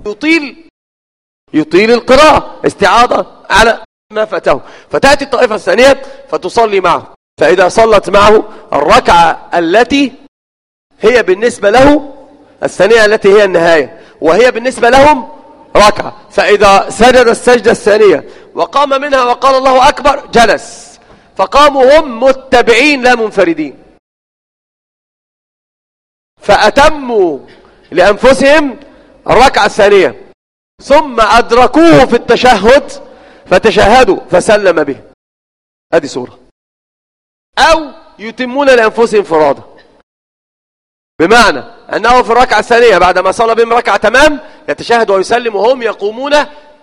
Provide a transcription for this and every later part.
يطيل القراءة استعاضة على ما فاته. فتأتي الطائفة الثانية فتصلي معه، فإذا صلت معه الركعة التي هي بالنسبة له الثانية التي هي النهاية وهي بالنسبة لهم ركعة، فإذا سجد السجدة الثانية وقام منها وقال الله أكبر جلس، فقاموا هم متبعين لا منفردين، فأتموا لأنفسهم الركعة الثانية ثم أدركوه في التشهد فتشهدوا فسلم به. هذه سورة. أو يتمون لأنفسهم فرادة، بمعنى أنه في الركعة الثانية بعدما صلى بهم ركعة تمام يتشهد ويسلم وهم يقومون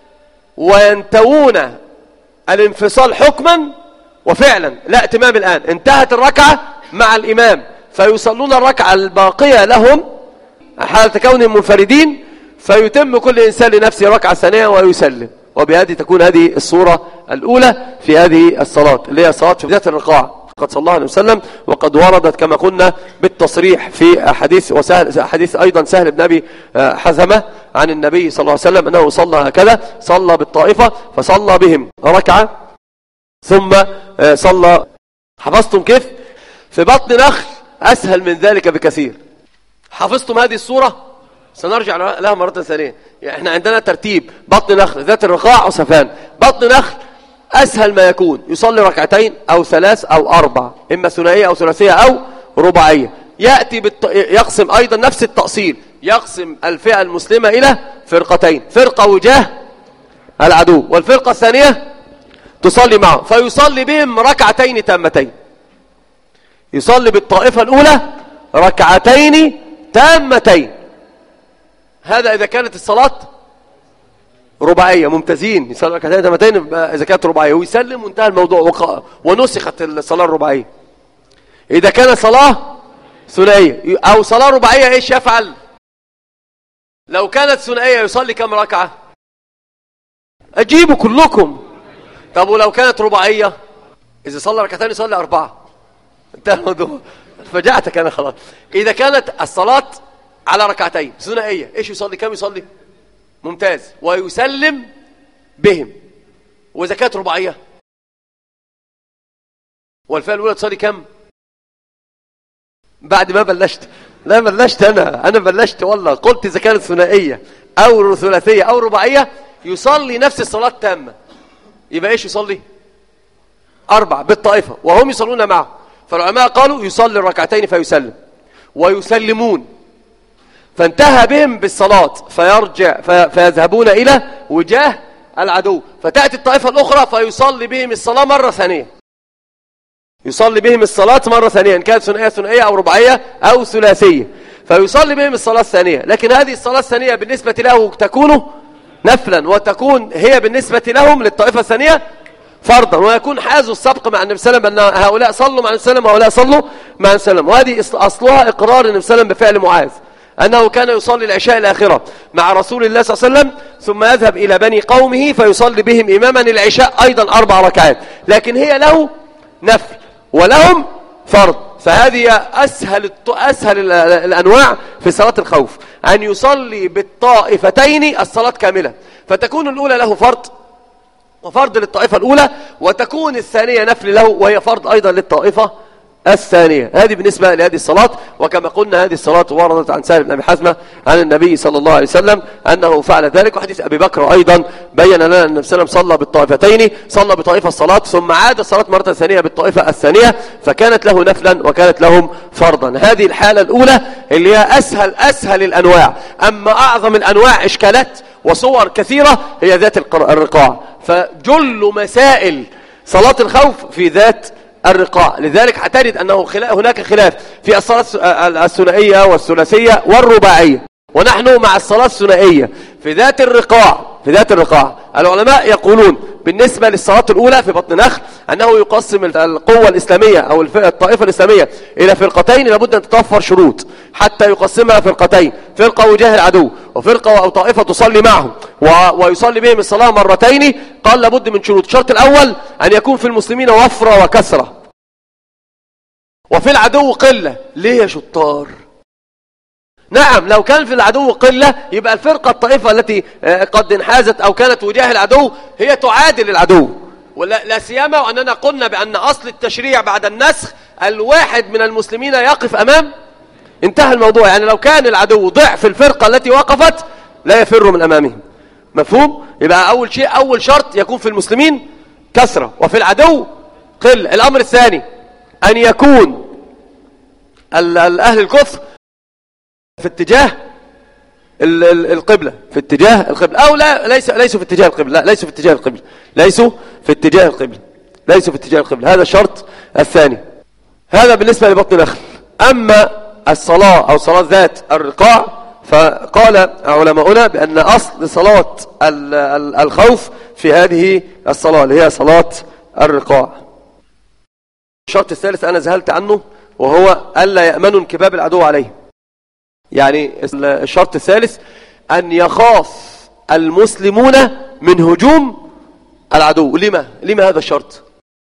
وينتوون الانفصال حكما وفعلا لا اتمام. الآن انتهت الركعة مع الإمام فيصلون الركعة الباقية لهم حالة كونهم منفردين، فيتم كل إنسان لنفسه ركعة ثانية ويسلم. وبهذه تكون هذه الصورة الأولى في هذه الصلاة اللي هي صلاة في ذات الرقاع. قد صلى الله عليه وسلم وقد وردت كما قلنا بالتصريح في حديث أيضا سهل بن أبي حزمة عن النبي صلى الله عليه وسلم أنه صلى هكذا، صلى بالطائفة فصلى بهم ركعة ثم صلى. حفظتم كيف؟ في بطن نخل أسهل من ذلك بكثير. حفظتم هذه الصورة؟ سنرجع لها مرة ثانية. يعني احنا عندنا ترتيب بطن نخل ذات الرقاع وصفان. بطن نخل أسهل ما يكون، يصلي ركعتين أو ثلاث أو أربع، إما ثنائية أو ثلاثية أو رباعية. يأتي يقسم أيضا نفس التأصيل، يقسم الفئة المسلمة إلى فرقتين، فرقة وجاه العدو والفرقة الثانية تصلي معه، فيصلي بهم ركعتين تامتين. يصلي بالطائفة الأولى ركعتين تامتين. هذا إذا كانت الصلاة رباعية. ممتازين. يصلي ركعتين تامتين إذا كانت رباعية ويسلم وانتهى الموضوع ونسخت الصلاة الرباعية. إذا كانت صلاة ثنائية أو صلاة رباعية إيش يفعل؟ لو كانت ثنائية يصلي كم ركعة؟ أجيبوا كلكم. طب ولو كانت رباعية إذا صلى ركعتين يصلي 4. انتهى الموضوع. فجعتك أنا خلاص. إذا كانت الصلاة على ركعتين ثنائية إيش يصلي؟ كم يصلي؟ ممتاز. ويسلم بهم. وإذا كانت رباعية والفئة الأولى تصلي كم؟ بعد ما بلشت. لا بلشت أنا بلشت والله. قلت إذا كانت ثنائية أو ثلاثية أو رباعية يصلي نفس الصلاة تامة. يبقى إيش يصلي؟ 4 بالطائفة وهم يصلون معه. فالعلماء قالوا يصلي الركعتين فيسلم ويسلمون، فانتهى بهم بالصلاة فيرجع فيذهبون إلى وجاه العدو، فتأتي الطائفة الأخرى فيصلي بهم الصلاة مرة ثانية. يصلي بهم الصلاة مرة ثانية إن كانت ثنائية أو رباعية أو ثلاثية، فيصلي بهم الصلاة الثانية. لكن هذه الصلاة الثانية بالنسبة له تكون نفلا، وتكون هي بالنسبة لهم للطائفة الثانية فرضا، ويكون حازوا السبق مع النبي صلى الله عليه وسلم أن هؤلاء صلوا مع النبي صلى الله عليه وسلم وهؤلاء صلوا مع النبي صلى الله عليه وسلم. وهذه أصلها إقرار النبي صلى الله عليه وسلم بفعل معاذ أنه كان يصلي العشاء الآخرة مع رسول الله صلى الله عليه وسلم ثم يذهب إلى بني قومه فيصلي بهم إماما العشاء أيضا 4 ركعات، لكن هي له نفل ولهم فرض. فهذه أسهل الأنواع في صلاة الخوف، أن يصلي بالطائفتين الصلاة كاملة، فتكون الأولى له فرض وفرض للطائفة الأولى، وتكون الثانية نفل له وهي فرض أيضا للطائفة الثانية. هذه بالنسبة لهذه الصلاة. وكما قلنا هذه الصلاة وردت عن سهل بن أبي حزمة عن النبي صلى الله عليه وسلم أنه فعل ذلك. وحديث أبي بكر أيضا بين لنا أن النبي صلى الله عليه وسلم صلى بالطائفتين، صلى بطائفة الصلاة ثم عاد الصلاة مرة ثانية بالطائفة الثانية، فكانت له نفلا وكانت لهم فرضا. هذه الحالة الأولى اللي هي أسهل الأنواع. أما أعظم الأنواع إشكالات وصور كثيرة هي ذات الرقاع. فجل مسائل صلاة الخوف في ذات الرقاع. لذلك هتجد أنه هناك خلاف في الصلاة الثنائية والثلاثية والرباعية، ونحن مع الصلاة الثنائية في ذات الرقاع. العلماء يقولون بالنسبة للصلاة الأولى في بطن نخل أنه يقسم القوة الإسلامية أو الطائفة الإسلامية إلى فرقتين، لابد أن تتوفر شروط حتى يقسمها فرقتين، فرقة وجاه العدو وفرقة أو طائفة تصلي معهم ويصلي بهم الصلاة مرتين. قال لابد من شروط. الشرط الأول أن يكون في المسلمين وفرة وكثرة وفي العدو قلة. ليه يا شطار؟ نعم، لو كان في العدو قلة يبقى الفرقة الطائفة التي قد انحازت أو كانت وجاه العدو هي تعادل العدو. ولا سيما وأننا قلنا بأن أصل التشريع بعد النسخ الواحد من المسلمين يقف أمام، انتهى الموضوع. يعني لو كان العدو ضعف الفرقة التي وقفت لا يفر من أمامهم. مفهوم؟ يبقى أول شيء، أول شرط يكون في المسلمين كثرة وفي العدو قل. الأمر الثاني أن يكون أهل الكفر في اتجاه القبلة، في اتجاه القبلة، أو لا ليسوا في اتجاه القبلة، لا ليسوا في اتجاه القبلة، ليسوا في اتجاه القبلة، ليسوا في اتجاه القبلة. هذا الشرط الثاني. هذا بالنسبة لبطن نخل. أما الصلاة أو صلاة ذات الرقاع فقال علماؤنا بأن أصل صلاة الخوف في هذه الصلاة اللي هي صلاة الرقاع. الشرط الثالث أنا ذهلت عنه، وهو ألا يأمنوا انكباب العدو عليه. يعني الشرط الثالث أن يخاف المسلمون من هجوم العدو. لما هذا الشرط؟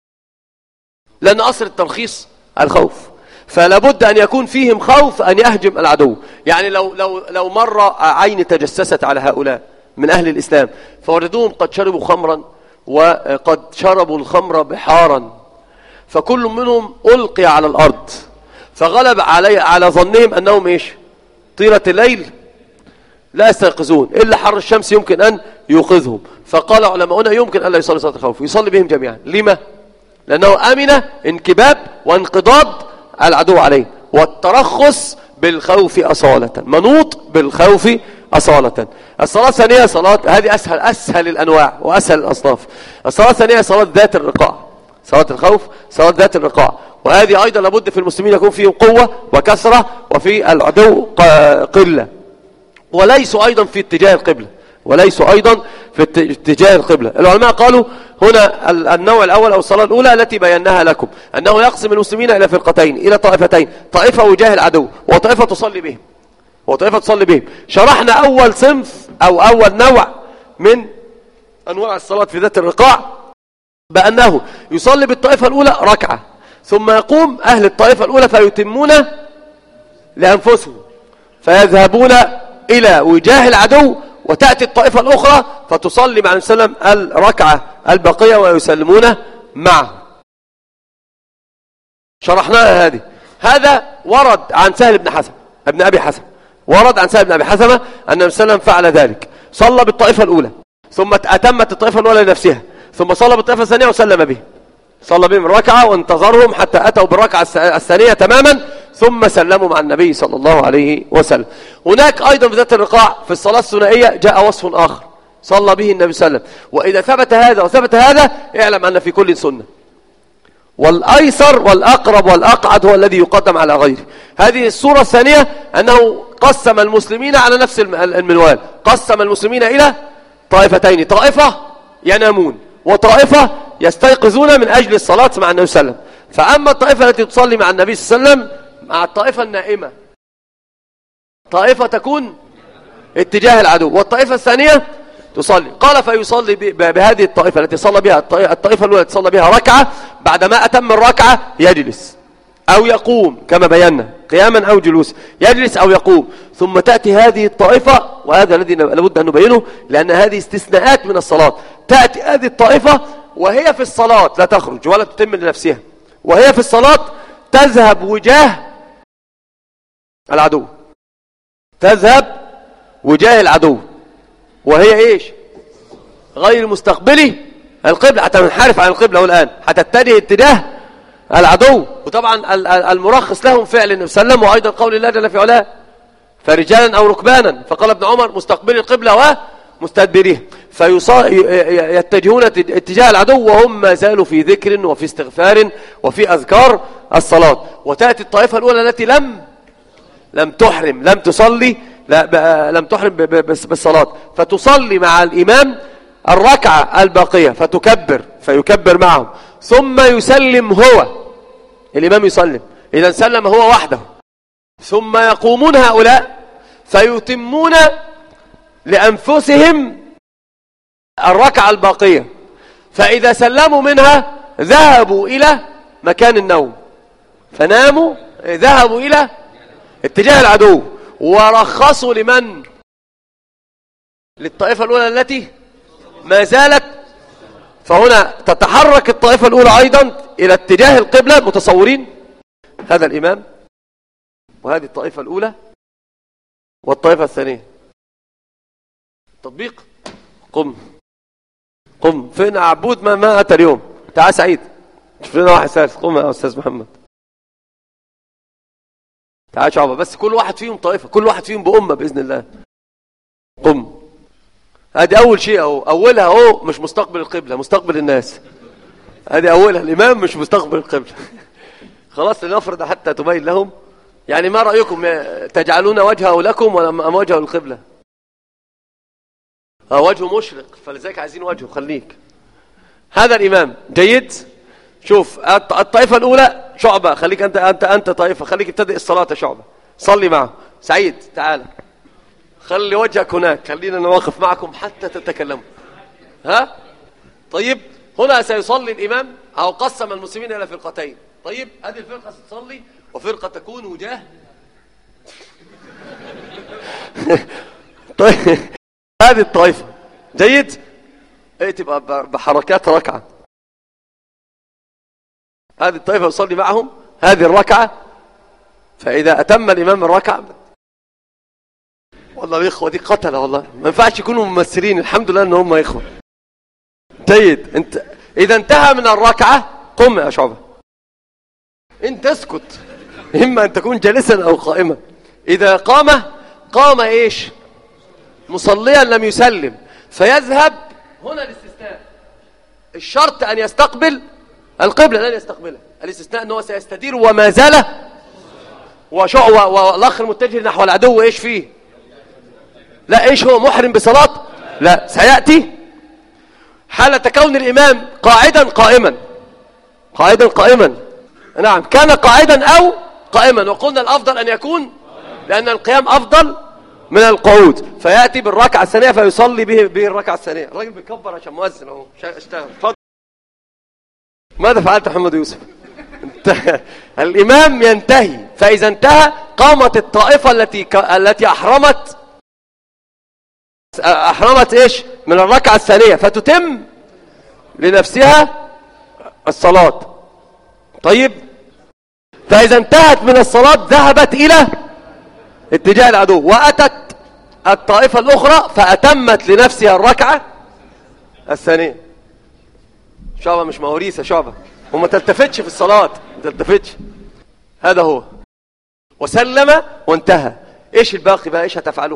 لأن أصل الترخيص الخوف، فلا بد أن يكون فيهم خوف أن يهجم العدو. يعني لو مر عين تجسست على هؤلاء من أهل الإسلام فوجدوهم قد شربوا خمرا وقد شربوا الخمر بحارا، فكل منهم ألقي على الأرض، فغلب على ظنهم أنهم إيش؟ طيلة الليل لا يستيقظون إلا حر الشمس يمكن أن يوقظهم. فقال علماؤنا يمكن أن لا يصلي صلاة الخوف، يصلي بهم جميعا. لما؟ لأنه أمن انكباب وانقضاض العدو عليه، والترخص بالخوف أصالة، منوط بالخوف أصالة. الصلاة الثانية صلاة، هذه أسهل الأنواع وأسهل الأصناف. الصلاة الثانية صلاة ذات الرقاع، صلاة الخوف صلاة ذات الرقاع، وهذه أيضا لابد في المسلمين يكون فيهم قوة وكثرة وفي العدو قلة، وليسوا أيضا في اتجاه القبلة، وليسوا أيضا في اتجاه القبلة. العلماء قالوا هنا النوع الأول أو الصلاة الأولى التي بيناها لكم أنه يقسم المسلمين إلى فرقتين، إلى طائفتين، طائفة وجاه العدو وطائفة تصلي بهم، وطائفة تصلي بهم. شرحنا أول صنف أو أول نوع من أنواع الصلاة في ذات الرقاع بأنه يصلي بالطائفة الأولى ركعة، ثم يقوم أهل الطائفة الأولى فيتمون لأنفسهم، فيذهبون إلى وجاه العدو، وتأتي الطائفة الأخرى فتصلي مع النبي صلى الله عليه وسلم الركعة البقية ويسلمون معه. شرحناها هذه. هذا ورد عن سهل بن حسن ابن أبي حسن، ورد عن سهل بن أبي حسن أن النبي صلى الله عليه وسلم فعل ذلك، صلى بالطائفة الأولى ثم أتمت الطائفة الأولى لنفسها، ثم صلى بالطائفة الثانية وسلم به، صلى بهم الركعة وانتظرهم حتى أتوا بالركعة الثانية تماما، ثم سلموا مع النبي صلى الله عليه وسلم. هناك أيضا في ذات الرقاع في الصلاة الثنائية جاء وصف آخر صلى به النبي صلى الله عليه وسلم، وإذا ثبت هذا وثبت هذا اعلم أن في كل سنة، والأيسر والأقرب والأقعد هو الذي يقدم على غيره. هذه الصورة الثانية أنه قسم المسلمين على نفس المنوال، قسم المسلمين إلى طائفتين، طائفة ينامون وطائفة يستيقظون من أجل الصلاة مع النبي صلى الله عليه وسلم. فأما الطائفة التي تصلي مع النبي صلى الله عليه وسلم مع الطائفة النائمة، طائفة تكون اتجاه العدو، والطائفة الثانية تصلي. قال فيصلي بهذه الطائفة التي صلى بها، الطائفة الأولى التي صلى بها ركعة، بعدما أتم الركعة يجلس أو يقوم كما بينا، قياما أو جلوس، يجلس أو يقوم. ثم تأتي هذه الطائفة، وهذا الذي لابد أن نبينه لأن هذه استثناءات من الصلاة. تأتي هذه الطائفة وهي في الصلاة لا تخرج ولا تتم لنفسها، وهي في الصلاة تذهب وجاه العدو، تذهب وجاه العدو، وهي ايش؟ غير مستقبلي القبلة، حتى ننحرف عن القبلة الآن، هتتجه اتجاه العدو. وطبعا المرخص لهم فعل النبي صلى الله عليه وسلم، وأيضا قول الله جل في علاه فرجالا أو ركبانا، فقال ابن عمر مستقبلي القبلة ومستدبريه، فيتجهون اتجاه العدو وهم ما زالوا في ذكر وفي استغفار وفي أذكار الصلاة. وتأتي الطائفة الأولى التي لم تحرم، لم تصلي، لم تحرم بالصلاة، فتصلي مع الإمام الركعة الباقية فتكبر، فيكبر معهم، ثم يسلم هو، الإمام يسلم، إذا سلم هو وحده، ثم يقومون هؤلاء فيتمون لأنفسهم الركعة الباقية، فإذا سلموا منها ذهبوا إلى مكان النوم، فناموا، ذهبوا إلى اتجاه العدو، ورخصوا لمن؟ للطائفة الأولى التي ما زالت. فهنا تتحرك الطائفة الأولى أيضا إلى اتجاه القبلة، متصورين هذا الإمام وهذه الطائفة الأولى والطائفة الثانية. تطبيق. قم فين عبود؟ ما أتى اليوم. تعال سعيد، شوف لنا واحد ثالث. قم يا أستاذ محمد. تعال شعبة، بس كل واحد فيهم طائفة، كل واحد فيهم بأمة بإذن الله. قم. هذه أول شيء أهو، أولها أهو مش مستقبل القبلة، مستقبل الناس. هذه أولها، الإمام مش مستقبل القبلة. خلاص لنفرض حتى تبين لهم. يعني ما رأيكم تجعلون وجهه لكم ولا وجهه القبلة؟ وجهه مشرق، فلذلك عايزين وجهه. خليك هذا الإمام جيد. شوف الطائفة الأولى شعبة، خليك أنت طائفة، خليك ابتدئ الصلاة شعبة، صلي معه. سعيد تعال، خلي وجهك هناك، خلينا نواقف معكم حتى تتكلموا. ها طيب، هنا سيصلي الإمام أو قسم المسلمين إلى فرقتين. طيب هذه الفرقة ستصلي وفرقة تكون وجاه. طيب هذه الطائفة جيد، تبقى بحركات ركعة. هذه الطائفة يصلي معهم هذه الركعة، فإذا أتم الإمام الركعة، والله الإخوة دي قتلة، والله ما ينفعش يكونوا ممثلين، الحمد لله إن هم إخوة. جيد. انت إذا انتهى من الركعة قم يا شعبة، انت اسكت، إما أن تكون جالسا أو قائما. إذا قام إيش؟ مصليا لم يسلم، فيذهب. هنا الاستثناء، الشرط أن يستقبل القبلة، لن يستقبلها. الاستثناء أنه سيستدير وما زال والآخر متجه نحو العدو. إيش فيه؟ لا، إيش هو محرم بصلاة؟ لا، سيأتي حالة كون الإمام قاعدا قائما. نعم، كان قاعدا أو قائما، وقلنا الأفضل أن يكون، لأن القيام أفضل من القعود. فيأتي بالركعة الثانية فيصلي به الركعة الثانية. الراجل بيكبر عشان مؤذن اهو، اشتغل. اتفضل. ماذا فعلت محمد يوسف؟ الإمام ينتهي، فإذا انتهى قامت الطائفة التي أحرمت إيش؟ من الركعة الثانية، فتتم لنفسها الصلاة. طيب، فإذا انتهت من الصلاة ذهبت إلى اتجاه العدو، وأتت الطائفة الأخرى فأتمت لنفسها الركعة الثانية. شعبة مش مواريثة، شعبة وما تلتفتش في الصلاة، ما تلتفتش. هذا هو، وسلم وانتهى. إيش الباقي بقى؟ إيش هتفعله؟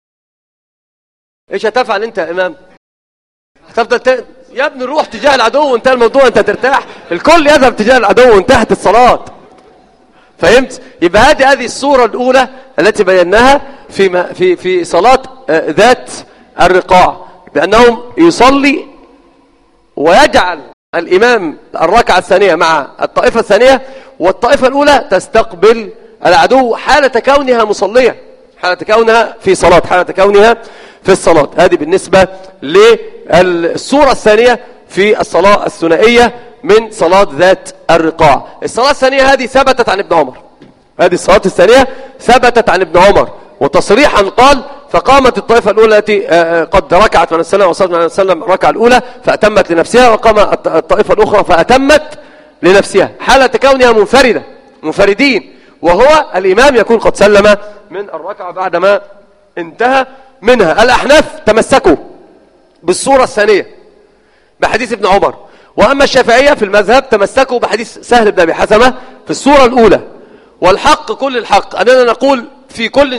إيش هتفعل أنت يا إمام؟ هتفضل يا ابني نروح تجاه العدو وانتهى الموضوع، أنت ترتاح. الكل يذهب تجاه العدو وانتهت الصلاة. فهمت؟ يبقى هذه الصورة الأولى التي بيناها في صلاة ذات الرقاع، بأنهم يصلي ويجعل الإمام الركعة الثانية مع الطائفة الثانية، والطائفة الأولى تستقبل العدو حالة كونها مصلية، حالة كونها في صلاة، حالة كونها في الصلاة. هذه بالنسبة للصورة الثانية في الصلاة الثنائية من صلاة ذات الرقاع. الصلاة الثانية هذه ثبتت عن ابن عمر، هذه الصلاة الثانية ثبتت عن ابن عمر، وتصريحا قال: فقامت الطائفة الأولى التي قد ركعت من السلام وصلت من السلام الركعة الأولى فأتمت لنفسها، وقام الطائفة الأخرى فأتمت لنفسها، حالة كونها منفردين، وهو الإمام يكون قد سلم من الركعة بعدما انتهى منها. الأحناف تمسكوا بالصورة الثانية بحديث ابن عمر، وأما الشافعية في المذهب تمسكوا بحديث سهل بن أبي حثمة في الصورة الأولى. والحق كل الحق أننا نقول في كل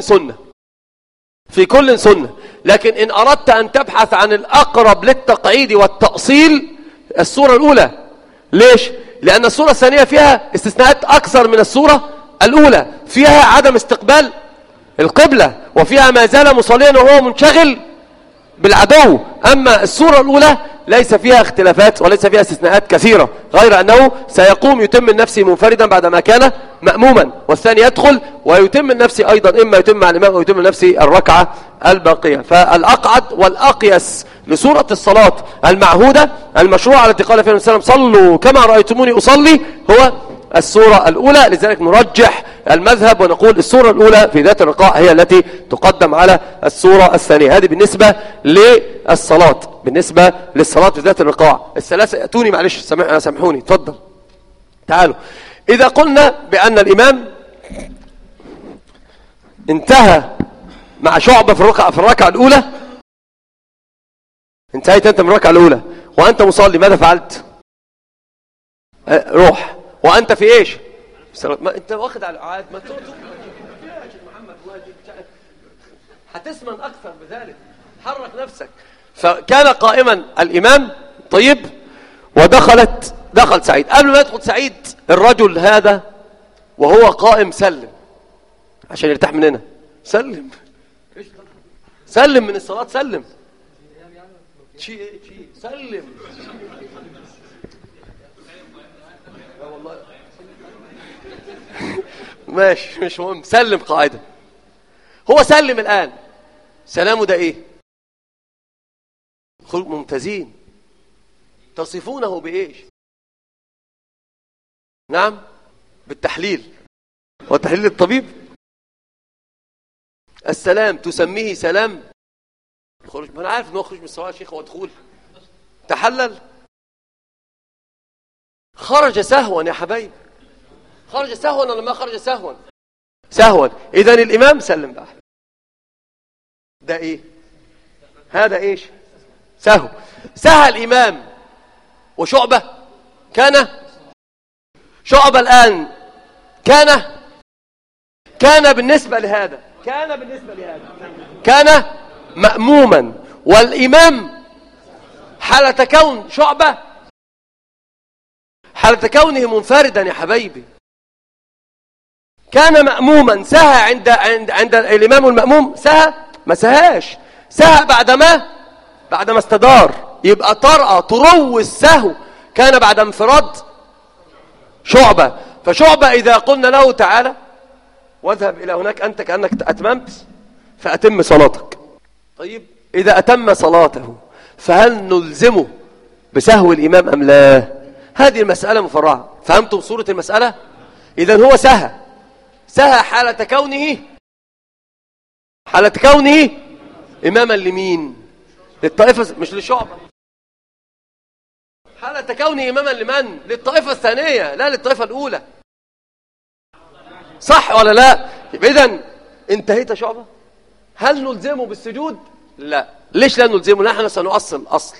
سنة، لكن إن أردت أن تبحث عن الأقرب للتقعيد والتأصيل الصورة الأولى. ليش؟ لأن الصورة الثانية فيها استثناءات أكثر من الصورة الأولى، فيها عدم استقبال القبلة، وفيها ما زال مصليا وهو منشغل بالعدو. أما الصورة الأولى ليس فيها اختلافات وليس فيها استثناءات كثيرة، غير أنه سيقوم يتم النفس منفردا بعدما كان مأموما، والثاني يدخل ويتم النفس أيضا، إما يتم مع الإمام أو يتم النفس الركعة الباقية. فالأقعد والأقيس لصورة الصلاة المعهودة المشروعة التي قال فيها النبي صلى الله عليه وسلم: صلوا كما رأيتموني أصلي، هو الصورة الأولى. لذلك نرجح المذهب ونقول الصورة الأولى في ذات الرقاع هي التي تقدم على الصورة الثانية. هذه بالنسبة للصلاة، بالنسبة للصلاة في ذات الرقاع. الثلاثة يأتوني، معلش سامحوني، تفضل تعالوا. إذا قلنا بأن الإمام انتهى مع شعبة في الركعة الأولى، انتهيت أنت من الركعة الأولى وأنت مصلي، ماذا فعلت؟ روح وأنت في إيش؟ ما أنت واخد على العاد، ما تقول محمد هتسمن أكثر بذلك، حرك نفسك. فكان قائما الإمام، طيب، دخل سعيد. قبل ما يدخل سعيد الرجل هذا وهو قائم سلم عشان يرتاح مننا. سلم من الصلاة، سلم سلم. والله ماشي، مش مهم، سلم قاعدة. هو سلم الآن، سلامه ده ايه؟ خلق ممتازين. تصفونه بايش؟ نعم، بالتحليل. وتحليل الطبيب السلام تسميه سلام خروج. ما انا عارف ان هو خروج من الصلاه يا شيخ، هو دخول تحلل. خرج سهوا يا حبايب، خرج سهوا ولا ما خرج سهوا؟ اذا الامام سلم بقى، ده ايه؟ هذا ايش؟ سهى الامام. وشعبة كان شعبة الان كان بالنسبة لهذا كان مأموما، والإمام حالة كون شعبة حالة كونه منفردا يا حبايبي. كان مأموما، سهى عند الإمام المأموم، ما سهاش، سهى بعدما استدار. يبقى تروي السهو كان بعد انفراد شعبة. فشعبة إذا قلنا له تعالى واذهب إلى هناك، أنت كأنك أتممت، فأتم صلاتك. طيب، إذا أتم صلاته فهل نلزمه بسهو الإمام أم لا؟ هذه المسألة مفرعة. فهمتم صورة المسألة؟ إذن هو سهى حالة كونه إماما لمين؟ للطائفة، مش للشعبة. حالة كونه إماما لمن؟ للطائفة الثانية، لا للطائفة الأولى. صح ولا لا؟ إذن انتهيت شعبة. هل نلزمه بالسجود؟ لا. ليش لا نلزمه؟ نحن سنؤصل أصل،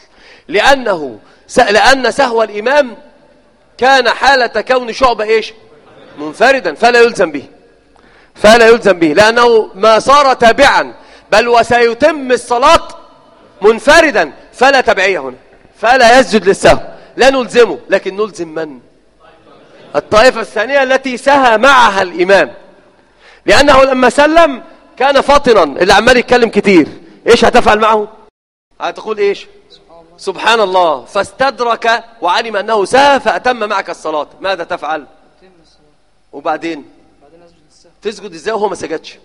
لأن سهو الإمام كان حالة كون شعبة إيش؟ منفردا، فلا يلزم به، لأنه ما صار تابعا، بل وسيتم الصلاة منفردا، فلا تبعية هنا، فلا يسجد للسهو. لا نلزمه، لكن نلزم من؟ الطائفة الثانية التي سهى معها الإمام، لأنه لما سلم كان فاطنا، اللي عمال يتكلم كتير. إيش هتفعل معه؟ هتقول إيش؟ سبحان الله. فاستدرك وعلم أنه سهى فأتم معك الصلاة. ماذا تفعل؟ وبعدين تسجد إزاي وهو ما سجدش؟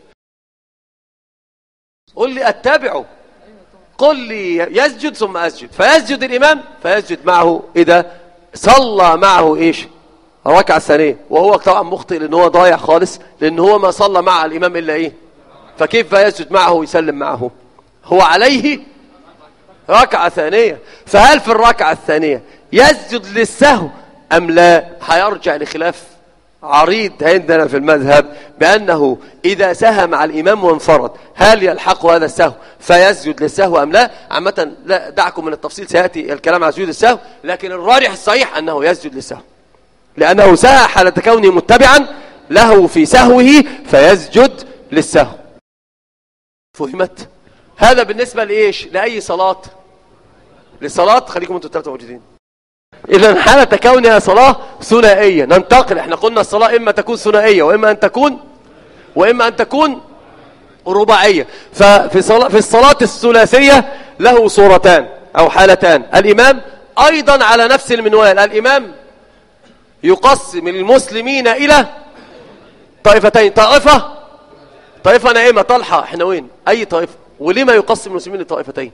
قل لي أتبعه، قل لي يسجد ثم أسجد. فيسجد الإمام، فيسجد معه إذا صلى معه إيش؟ الركعة الثانية. وهو طبعا مخطئ، لأن هو ضايع خالص، لأن هو ما صلى مع الإمام إلا إيه؟ فكيف يسجد معه ويسلم معه؟ هو عليه ركعة ثانية. فهل في الركعة الثانية يسجد للسهو أم لا؟ هيرجع لخلاف عريض عندنا في المذهب بأنه إذا سهى مع الإمام وانفرد هل يلحق هذا السهو فيسجد للسهو أم لا؟ عامة لا، دعكم من التفصيل، سيأتي الكلام على سجود السهو، لكن الراجح الصحيح أنه يسجد للسهو، لأنه سهى حالة كونه متبعا له في سهوه، فيسجد للسهو. فهمت؟ هذا بالنسبة لإيش؟ لأي صلاة؟ للصلاة. خليكم أنتوا الثلاثة موجودين. إذن حالة كونها صلاة ثنائية. ننتقل، احنا قلنا الصلاة إما تكون ثنائية وإما أن تكون رباعية. ففي الصلاة الثلاثية له صورتان أو حالتان. الإمام أيضا على نفس المنوال، الإمام يقسم المسلمين إلى طائفتين. طائفة نائمة طلحة، احنا وين؟ أي طائفة؟ ولما يقسم المسلمين لطائفتين؟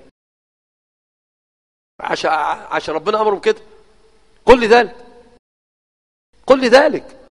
عشان ربنا أمره بكده. قل لي ذلك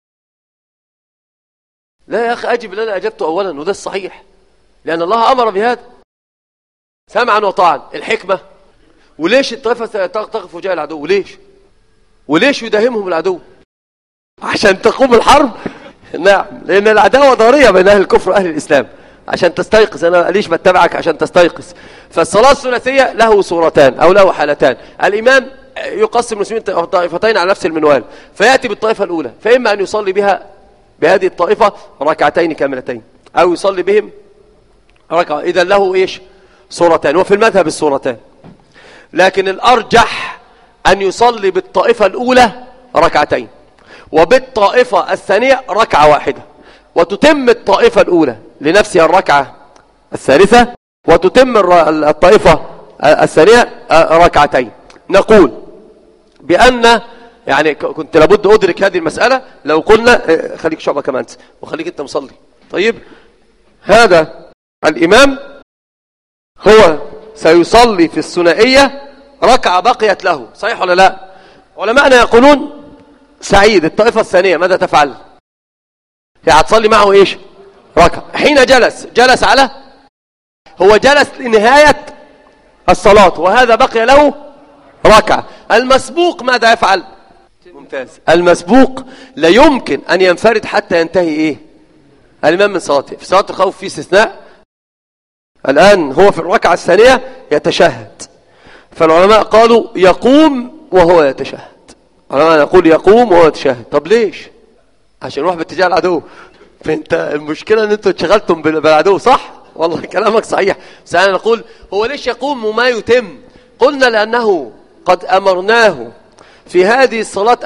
لا يا أخي، أجب اللي أنا أجبته أولا، وده الصحيح، لأن الله أمر بهذا سمعا وطاعا. الحكمة، وليش الطائفة تقف وجاه العدو؟ وليش يداهمهم العدو؟ عشان تقوم الحرب. نعم، لأن العداوة ضارية بين أهل الكفر وأهل الإسلام، عشان تستيقظ. أنا ليش بتبعك؟ عشان تستيقظ. فالصلاة الثلاثية له صورتان أو له حالتان. الإمام يقسم المسلمين طائفتين على نفس المنوال، فيأتي بالطائفة الأولى، فإما أن يصلي بها بهذه الطائفة ركعتين كاملتين، أو يصلي بهم ركعة. إذا له إيش؟ صورتان. وفي المذهب الصورتان، لكن الأرجح أن يصلي بالطائفة الأولى ركعتين، وبالطائفة الثانية ركعة واحدة، وتتم الطائفة الأولى لنفسها الركعة الثالثة، وتتم الطائفة الثانية ركعتين. نقول بأن يعني كنت لابد أدرك هذه المسألة لو قلنا خليك شعبة كمان وخليك أنت مصلي. طيب، هذا الإمام هو سيصلي في الثنائية ركعة بقيت له، صحيح ولا لا؟ علماءنا يقولون سعيد الطائفة الثانية ماذا تفعل؟ يعني هتصلي معه إيش؟ ركعة. حين جلس على، هو جلس لنهاية الصلاة وهذا بقي له ركعة. المسبوق ماذا يفعل؟ ممتاز. المسبوق لا يمكن أن ينفرد حتى ينتهي إيه؟ الإمام من صلاته. في صلاة الخوف في استثناء، الآن هو في الركعة الثانية يتشهد، فالعلماء قالوا يقوم وهو يتشهد. العلماء يقول يقوم وهو يتشهد. طب ليش؟ عشان يروح باتجاه العدو. فانت المشكلة ان انتوا اتشغلتم بالعدو، صح؟ والله كلامك صحيح. بس انا نقول هو ليش يقوم وما يتم؟ قلنا لأنه قد أمرناه في هذه الصلاة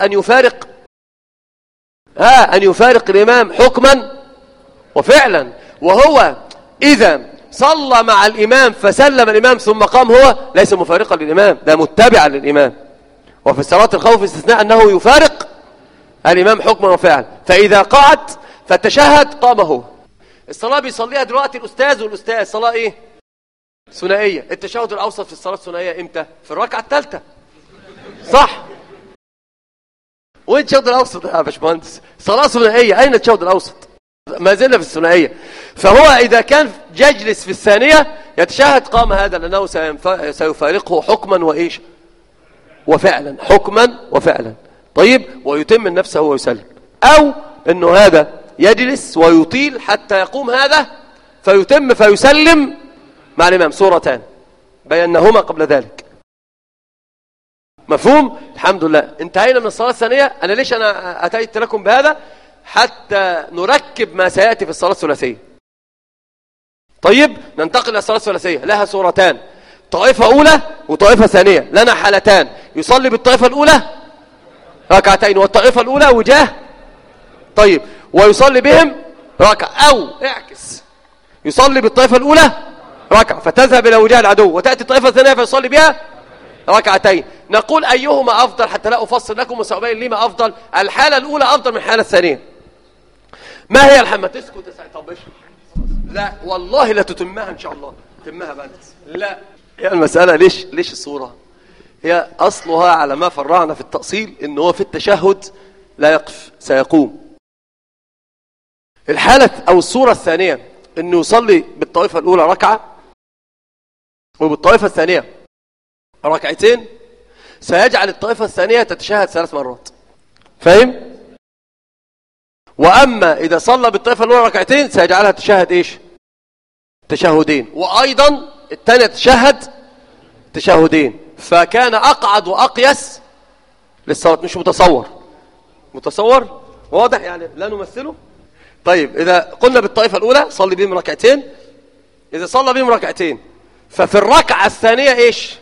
أن يفارق الإمام حكما وفعلا. وهو إذا صلى مع الإمام فسلم الإمام ثم قام، هو ليس مفارقا للإمام، ده متبعا للإمام. وفي صلاة الخوف استثناء أنه يفارق الإمام حكما وفعلا. فإذا قعد فتشهد قام هو. الصلاة بيصليها دلوقتي الأستاذ والأستاذ، صلاة إيه؟ ثنائية. التشهد الأوسط في الصلاة الثنائية إمتى؟ في الركعة الثالثة، صح؟ وين التشهد الأوسط يا باشمهندس؟ صلاة ثنائية، أين التشهد الأوسط؟ ما زلنا في الثنائية. فهو إذا كان يجلس في الثانية يتشهد قام هذا، لأنه سيفارقه حكما وإيش؟ وفعلا، حكما وفعلا. طيب، ويتم نفسه ويسلم. أو أنه هذا يجلس ويطيل حتى يقوم هذا فيتم فيسلم مع الإمام. صورتان بيناهما قبل ذلك. مفهوم؟ الحمد لله. انتهينا من الصلاة الثانية. أنا ليش أنا أتيت لكم بهذا؟ حتى نركب ما سيأتي في الصلاة الثلاثية. طيب، ننتقل إلى الصلاة الثلاثية، لها صورتان، طائفة أولى وطائفة ثانية. لنا حالتان، يصلي بالطائفة الأولى ركعتين والطائفة الأولى وجاه. طيب، ويصلي بهم ركعة، أو اعكس، يصلي بالطائفة الأولى ركعة فتذهب إلى وجاه العدو، وتأتي الطائفة الثانية فيصلي بها ركعتين. نقول أيهما أفضل حتى لا أفصل لكم وسأبين لما أفضل. الحالة الأولى أفضل من الحالة الثانية. ما هي الحالة؟ تسكت يا سعيد. طب لا والله لا تتمها إن شاء الله. تمها بقى. لا، هي المسألة ليش الصورة؟ هي أصلها على ما فرعنا في التأصيل إن هو في التشهد لا يقف، سيقوم. الحالة أو الصورة الثانية إنه يصلي بالطائفة الأولى ركعة وبالطائفة الثانية ركعتين، سيجعل الطائفة الثانية تتشهد 3 مرات. فاهم؟ وأما إذا صلى بالطائفة الأولى ركعتين سيجعلها تشهد إيش؟ تشهدين. وأيضا الثانية تشهد تشهدين. فكان أقعد وأقيس للصلاة. مش متصور واضح يعني، لا نمثله. طيب، إذا قلنا بالطائفة الأولى صلي بهم ركعتين، إذا صلى بهم ركعتين ففي الركعة الثانية إيش؟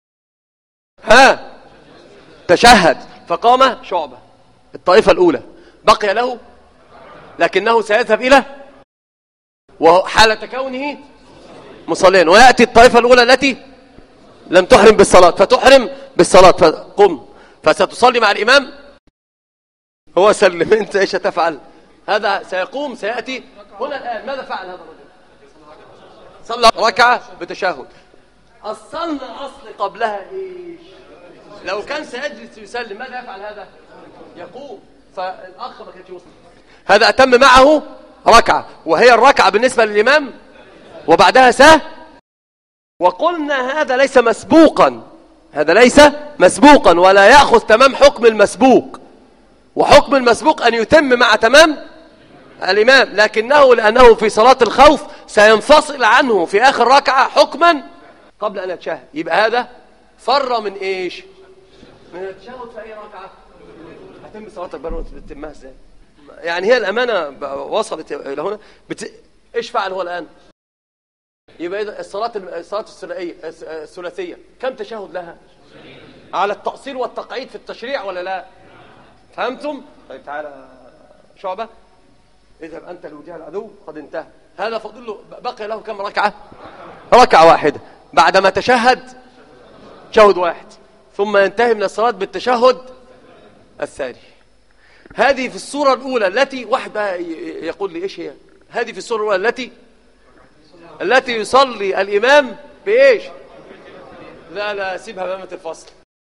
تشهد فقام شعبة. الطائفة الأولى بقي له، لكنه سيذهب إلى وحالة كونه مصلين، ويأتي الطائفة الأولى التي لم تحرم بالصلاة فتحرم بالصلاة فقم، فستصلي مع الإمام. هو سلم، أنت إيش تفعل؟ هذا سيقوم سيأتي هنا الآن. ماذا فعل هذا الرجل؟ صلى ركعة بتشهد. أصلنا أصل قبلها إيش؟ لو كان سيجلس يسلم ماذا يفعل هذا؟ يقوم. فالأخ ما كانش مسلم، هذا أتم معه ركعة، وهي الركعة بالنسبة للإمام وبعدها سهو. وقلنا هذا ليس مسبوقا، هذا ليس مسبوقا ولا يأخذ تمام حكم المسبوق، وحكم المسبوق أن يتم مع تمام الإمام، لكنه لأنه في صلاة الخوف سينفصل عنه في آخر ركعة حكما قبل أن يتشهد. يبقى هذا فر من إيش؟ من التشهد في أي ركعة؟ هتم صلاتك بقى بتتمها إزاي؟ يعني هي الأمانة وصلت إلى هنا. إيش فعل هو الآن؟ يبقى الصلاة الثلاثية كم تشهد لها؟ على التأصيل والتقعيد في التشريع ولا لا؟ فهمتم؟ طيب تعالى شعبة، اذهب أنت لوجه العدو، قد انتهى. هذا فاضل له، بقي له كم ركعة؟ ركعة واحدة. بعدما تشهد تشهد واحد، ثم ينتهي من الصلاة بالتشهد الثاني. هذه في الصورة الأولى التي واحد بقى يقول لي إيش هي؟ هذه في الصورة الأولى التي يصلي الإمام بإيش؟ لا سيبها بأمة الفصل.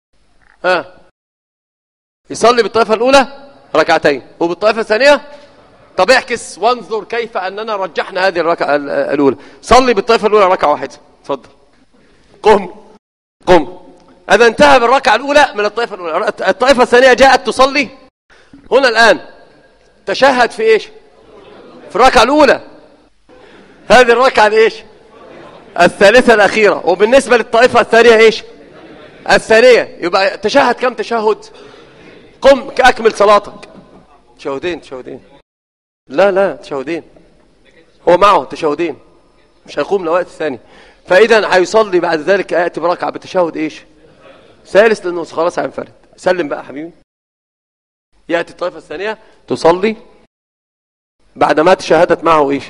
يصلي بالطائفة الأولى ركعتين، وبالطائفة الثانية طب احكس وانظر كيف أننا رجحنا هذه الركعة الأولى. صلي بالطائفة الأولى ركعة واحدة، تفضل. قم. هذا انتهى بالركعة الأولى من الطائفة الأولى. الطائفة الثانية جاءت تصلي هنا الآن، تشهد في إيش؟ في الركعة الأولى. هذه الركعة الإيش؟ الثالثة الأخيرة. وبالنسبة للطائفة الثانية إيش؟ الثانية. يبقى تشهد كم تشهد؟ قم أكمل صلاتك. تشهدين. لا تشهدين، هو معه تشهدين، مش هيقوم لوقت ثاني. فإذا هيصلي بعد ذلك يأتي بركعة بتشهد إيش؟ ثالث، لأنه خلاص هينفرد. سلم بقى حبيبي. يأتي الطائفة الثانية تصلي بعدما تشهدت معه إيش؟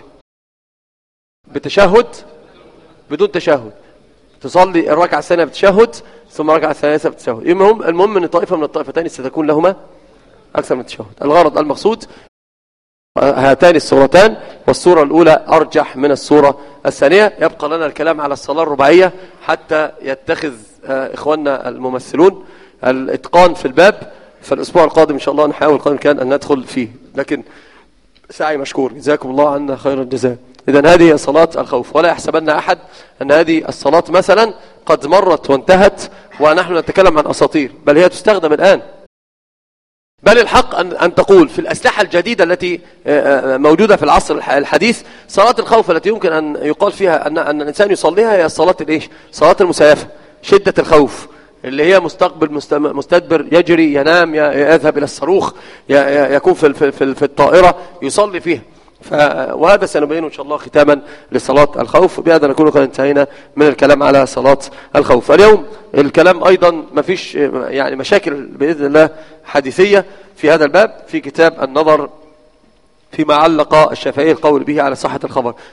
بتشهد بدون تشهد. تصلي الركعة الثانية بتشهد، ثم الركعة الثالثة بتشهد. المهم أن طائفة من الطائفتين ستكون لهما أكثر من تشهد. الغرض المقصود هاتان الصورتان، والصورة الأولى أرجح من الصورة الثانية. يبقى لنا الكلام على الصلاة الرباعية حتى يتخذ إخواننا الممثلون الإتقان في الباب. فالأسبوع القادم إن شاء الله نحاول قدر الإمكان أن ندخل فيه، لكن سعي مشكور، جزاكم الله عنا خير الجزاء. إذن هذه صلاة الخوف، ولا يحسبن أحد أن هذه الصلاة مثلا قد مرت وانتهت ونحن نتكلم عن أساطير، بل هي تستخدم الآن. بل الحق أن تقول في الأسلحة الجديدة التي موجودة في العصر الحديث، صلاة الخوف التي يمكن أن يقال فيها أن الإنسان يصليها هي الصلاة الإيش؟ صلاة المسايفة، شدة الخوف، اللي هي مستقبل مستدبر، يجري، ينام، يذهب إلى الصاروخ، يكون في الطائرة يصلي فيها. وهذا سنبينه إن شاء الله ختاما لصلاة الخوف. بهذا نكون قد انتهينا من الكلام على صلاة الخوف. اليوم الكلام أيضا ما فيش يعني مشاكل بإذن الله حديثية في هذا الباب، في كتاب النظر فيما علق الشافعي القول به على صحة الخبر.